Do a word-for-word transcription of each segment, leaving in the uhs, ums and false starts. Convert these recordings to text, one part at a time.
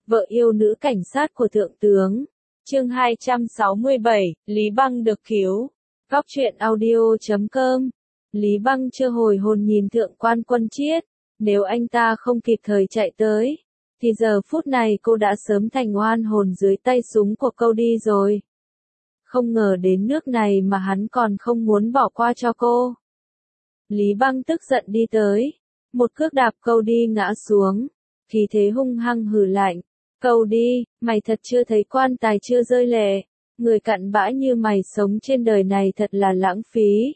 vợ yêu nữ cảnh sát của thượng tướng. Chương hai trăm sáu mươi bảy, Lý Băng được cứu. Góc truyện audio chấm com. Lý Băng chưa hồi hồn nhìn thượng quan Quân Chiết, nếu anh ta không kịp thời chạy tới, thì giờ phút này cô đã sớm thành oan hồn dưới tay súng của Cody rồi. Không ngờ đến nước này mà hắn còn không muốn bỏ qua cho cô. Lý Băng tức giận đi tới, một cước đạp Cody ngã xuống, khí thế hung hăng hừ lạnh. Cody, mày thật chưa thấy quan tài chưa rơi lệ, người cặn bã như mày sống trên đời này thật là lãng phí.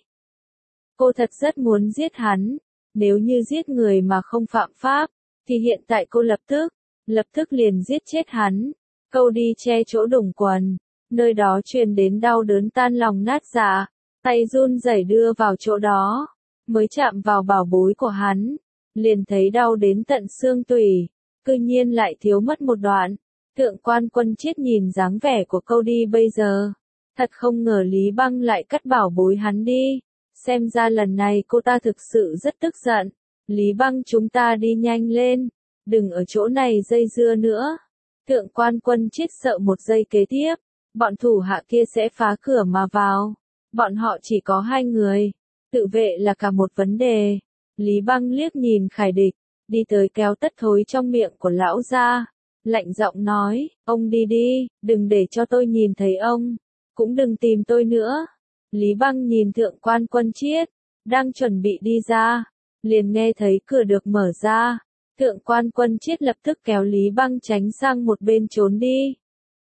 Cô thật rất muốn giết hắn, nếu như giết người mà không phạm pháp, thì hiện tại cô lập tức, lập tức liền giết chết hắn. Cody che chỗ đủng quần, nơi đó truyền đến đau đớn tan lòng nát dạ, tay run rẩy đưa vào chỗ đó, mới chạm vào bảo bối của hắn, liền thấy đau đến tận xương tủy, cư nhiên lại thiếu mất một đoạn. Thượng quan Quân Chiết nhìn dáng vẻ của Cody bây giờ, thật không ngờ Lý Băng lại cắt bảo bối hắn đi, xem ra lần này cô ta thực sự rất tức giận. Lý Băng, chúng ta đi nhanh lên, đừng ở chỗ này dây dưa nữa. Thượng quan Quân Chiết sợ một giây kế tiếp, bọn thủ hạ kia sẽ phá cửa mà vào. Bọn họ chỉ có hai người, tự vệ là cả một vấn đề. Lý Băng liếc nhìn Khải Địch, đi tới kéo tất thối trong miệng của lão ra, lạnh giọng nói, ông đi đi, đừng để cho tôi nhìn thấy ông, cũng đừng tìm tôi nữa. Lý Băng nhìn thượng quan Quân Chiết, đang chuẩn bị đi ra, liền nghe thấy cửa được mở ra. Thượng quan Quân Chiết lập tức kéo Lý Băng tránh sang một bên trốn đi.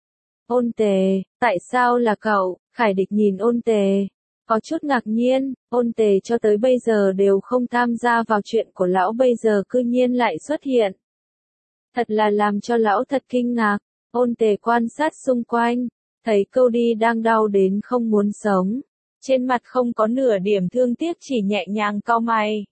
Ôn Tề, tại sao là cậu? Khải Địch nhìn Ôn Tề, có chút ngạc nhiên. Ôn Tề cho tới bây giờ đều không tham gia vào chuyện của lão, bây giờ cư nhiên lại xuất hiện. Thật là làm cho lão thật kinh ngạc. Ôn Tề quan sát xung quanh, thấy Cody đang đau đến không muốn sống, trên mặt không có nửa điểm thương tiếc, chỉ nhẹ nhàng cau mày.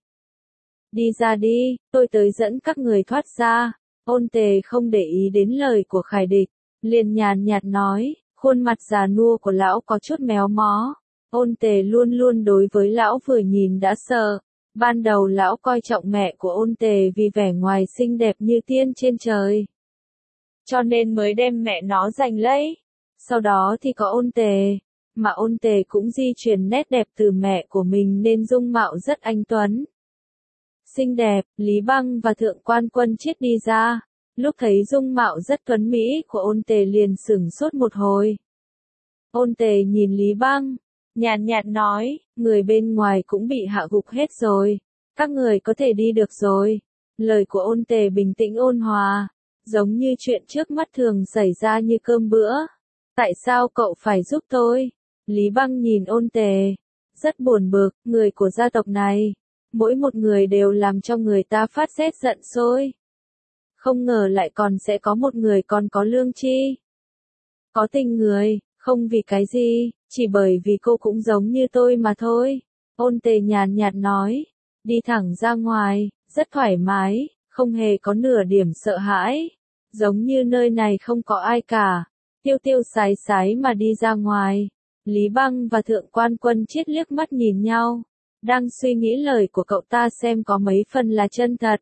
Đi ra đi, tôi tới dẫn các người thoát ra. Ôn Tề không để ý đến lời của Khải Địch, liền nhàn nhạt nói, khuôn mặt già nua của lão có chút méo mó. Ôn Tề luôn luôn đối với lão vừa nhìn đã sợ. Ban đầu lão coi trọng mẹ của Ôn Tề vì vẻ ngoài xinh đẹp như tiên trên trời, cho nên mới đem mẹ nó giành lấy. Sau đó thì có Ôn Tề, mà Ôn Tề cũng di truyền nét đẹp từ mẹ của mình nên dung mạo rất anh tuấn, xinh đẹp. Lý Băng và thượng quan Quân Chiết đi ra, lúc thấy dung mạo rất tuấn mỹ của Ôn Tề liền sửng sốt một hồi. Ôn Tề nhìn Lý Băng, nhàn nhạt nói, người bên ngoài cũng bị hạ gục hết rồi, các người có thể đi được rồi. Lời của Ôn Tề bình tĩnh ôn hòa, giống như chuyện trước mắt thường xảy ra như cơm bữa. Tại sao cậu phải giúp tôi? Lý Băng nhìn Ôn Tề, rất buồn bực, người của gia tộc này, mỗi một người đều làm cho người ta phát rét giận sôi. Không ngờ lại còn sẽ có một người còn có lương tri, có tình người, không vì cái gì, chỉ bởi vì cô cũng giống như tôi mà thôi. Ôn Tề nhàn nhạt nói, đi thẳng ra ngoài, rất thoải mái, không hề có nửa điểm sợ hãi, giống như nơi này không có ai cả. Tiêu tiêu sái sái mà đi ra ngoài. Lý Băng và thượng quan Quân Chiết liếc mắt nhìn nhau, đang suy nghĩ lời của cậu ta xem có mấy phần là chân thật.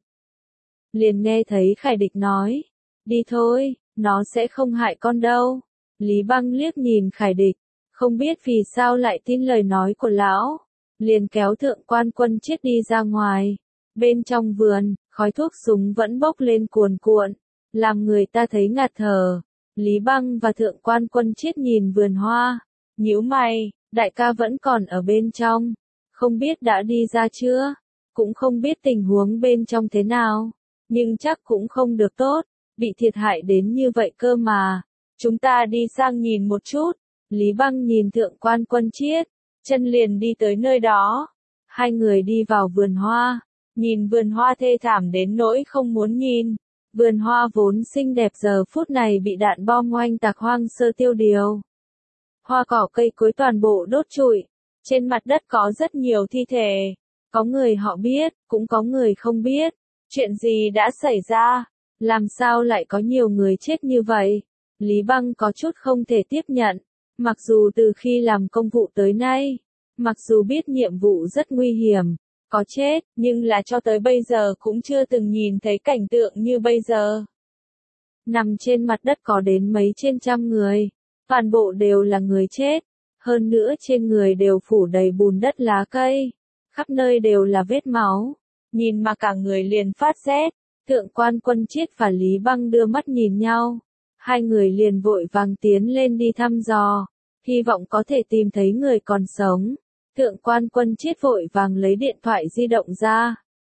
Liền nghe thấy Khải Địch nói, đi thôi, nó sẽ không hại con đâu. Lý Băng liếc nhìn Khải Địch, không biết vì sao lại tin lời nói của lão, liền kéo thượng quan Quân Chiết đi ra ngoài. Bên trong vườn, khói thuốc súng vẫn bốc lên cuồn cuộn, làm người ta thấy ngạt thở. Lý Băng và thượng quan Quân Chiết nhìn vườn hoa, nhíu mày, đại ca vẫn còn ở bên trong, không biết đã đi ra chưa, cũng không biết tình huống bên trong thế nào, nhưng chắc cũng không được tốt, bị thiệt hại đến như vậy cơ mà. Chúng ta đi sang nhìn một chút. Lý Băng nhìn thượng quan Quân Chiết, chân liền đi tới nơi đó. Hai người đi vào vườn hoa, nhìn vườn hoa thê thảm đến nỗi không muốn nhìn. Vườn hoa vốn xinh đẹp giờ phút này bị đạn bom oanh tạc hoang sơ tiêu điều. Hoa cỏ cây cối toàn bộ đốt trụi, trên mặt đất có rất nhiều thi thể. Có người họ biết, cũng có người không biết. Chuyện gì đã xảy ra? Làm sao lại có nhiều người chết như vậy? Lý Băng có chút không thể tiếp nhận. Mặc dù từ khi làm công vụ tới nay, mặc dù biết nhiệm vụ rất nguy hiểm, có chết, nhưng là cho tới bây giờ cũng chưa từng nhìn thấy cảnh tượng như bây giờ. nằm trên mặt đất có đến mấy trên trăm người, toàn bộ đều là người chết, hơn nữa trên người đều phủ đầy bùn đất lá cây, khắp nơi đều là vết máu, nhìn mà cả người liền phát rét. Thượng quan Quân Chiết và Lý Băng đưa mắt nhìn nhau, hai người liền vội vàng tiến lên đi thăm dò, hy vọng có thể tìm thấy người còn sống. Thượng quan Quân Chiết vội vàng lấy điện thoại di động ra,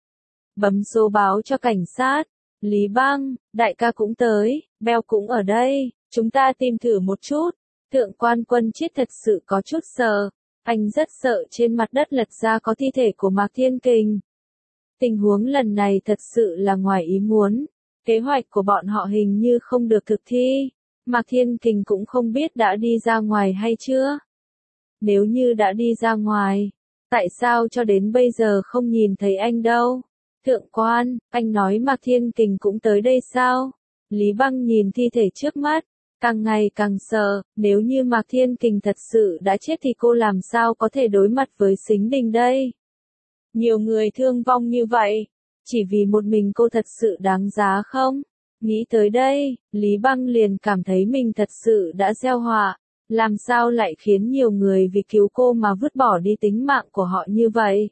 bấm số báo cho cảnh sát. Lý Băng, đại ca cũng tới, Beo cũng ở đây, chúng ta tìm thử một chút. Thượng quan Quân Chiết thật sự có chút sợ, anh rất sợ trên mặt đất lật ra có thi thể của Mạc Thiên Kình. Tình huống lần này thật sự là ngoài ý muốn, kế hoạch của bọn họ hình như không được thực thi, Mạc Thiên Kình cũng không biết đã đi ra ngoài hay chưa. Nếu như đã đi ra ngoài, tại sao cho đến bây giờ không nhìn thấy anh đâu? Thượng quan, anh nói Mạc Thiên Kình cũng tới đây sao? Lý Băng nhìn thi thể trước mắt, càng ngày càng sợ, nếu như Mạc Thiên Kình thật sự đã chết thì cô làm sao có thể đối mặt với Sính Đình đây? Nhiều người thương vong như vậy, chỉ vì một mình cô thật sự đáng giá không? Nghĩ tới đây, Lý Băng liền cảm thấy mình thật sự đã gieo họa, làm sao lại khiến nhiều người vì cứu cô mà vứt bỏ đi tính mạng của họ như vậy?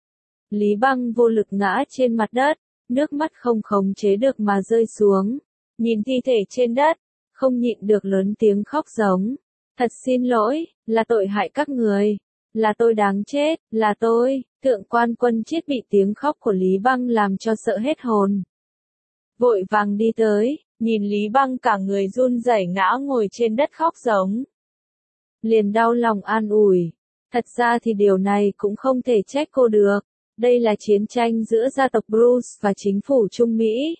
Lý Băng vô lực ngã trên mặt đất, nước mắt không khống chế được mà rơi xuống, nhìn thi thể trên đất, không nhịn được lớn tiếng khóc giống. Thật xin lỗi, là tội hại các người, là tôi đáng chết, là tôi. Thượng quan Quân Chiết bị tiếng khóc của Lý Băng làm cho sợ hết hồn. Vội vàng đi tới, nhìn Lý Băng cả người run rẩy ngã ngồi trên đất khóc giống. Liền đau lòng an ủi, thật ra thì điều này cũng không thể trách cô được, đây là chiến tranh giữa gia tộc Bruce và chính phủ Trung Mỹ.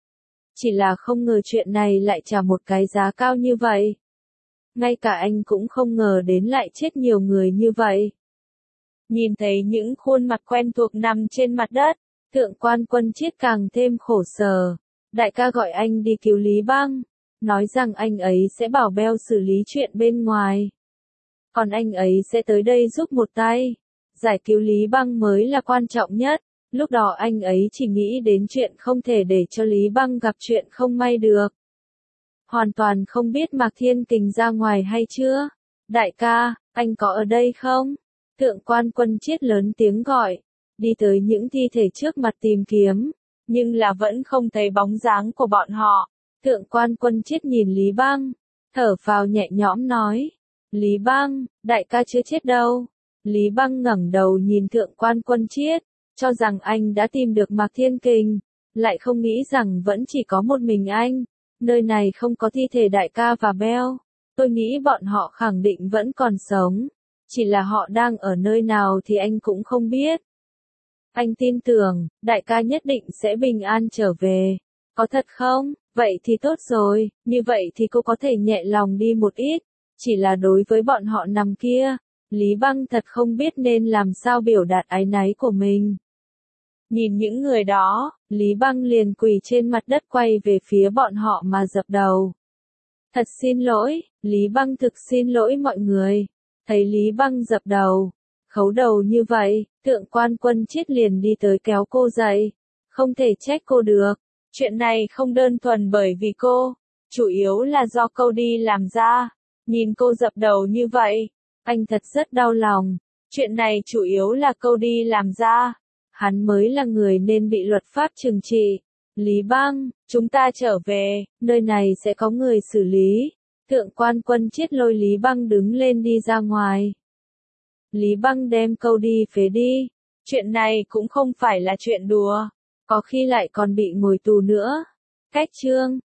Chỉ là không ngờ chuyện này lại trả một cái giá cao như vậy. Ngay cả anh cũng không ngờ đến lại chết nhiều người như vậy. Nhìn thấy những khuôn mặt quen thuộc nằm trên mặt đất, Thượng quan Quân Chiết càng thêm khổ sở. Đại ca gọi anh đi cứu Lý Băng, nói rằng anh ấy sẽ bảo Beo xử lý chuyện bên ngoài. Còn anh ấy sẽ tới đây giúp một tay. Giải cứu Lý Băng mới là quan trọng nhất. Lúc đó anh ấy chỉ nghĩ đến chuyện không thể để cho Lý Băng gặp chuyện không may được. Hoàn toàn không biết Mạc Thiên Kình ra ngoài hay chưa. Đại ca, anh có ở đây không? Thượng quan Quân Chiết lớn tiếng gọi, đi tới những thi thể trước mặt tìm kiếm, nhưng là vẫn không thấy bóng dáng của bọn họ. Thượng quan Quân Chiết nhìn Lý Băng, thở phào nhẹ nhõm nói, Lý Băng, đại ca chưa chết đâu. Lý Băng ngẩng đầu nhìn Thượng quan Quân Chiết, cho rằng anh đã tìm được Mạc Thiên Kình, lại không nghĩ rằng vẫn chỉ có một mình anh. Nơi này không có thi thể đại ca và Beo, tôi nghĩ bọn họ khẳng định vẫn còn sống. Chỉ là họ đang ở nơi nào thì anh cũng không biết. Anh tin tưởng, đại ca nhất định sẽ bình an trở về. Có thật không? Vậy thì tốt rồi, như vậy thì cô có thể nhẹ lòng đi một ít. Chỉ là đối với bọn họ nằm kia, Lý Băng thật không biết nên làm sao biểu đạt áy náy của mình. Nhìn những người đó, Lý Băng liền quỳ trên mặt đất quay về phía bọn họ mà dập đầu. Thật xin lỗi, Lý Băng thực xin lỗi mọi người. Thấy Lý Băng dập đầu, khấu đầu như vậy, Thượng quan Quân Chiết liền đi tới kéo cô dậy. Không thể trách cô được. Chuyện này không đơn thuần bởi vì cô, chủ yếu là do câu đi làm ra. Nhìn cô dập đầu như vậy, anh thật rất đau lòng. Chuyện này chủ yếu là câu đi làm ra. Hắn mới là người nên bị luật pháp trừng trị. Lý Băng, chúng ta trở về, nơi này sẽ có người xử lý. Thượng quan Quân Chiết lôi Lý Băng đứng lên đi ra ngoài. Lý Băng đem câu đi phế đi. Chuyện này cũng không phải là chuyện đùa. Có khi lại còn bị ngồi tù nữa. Cách chương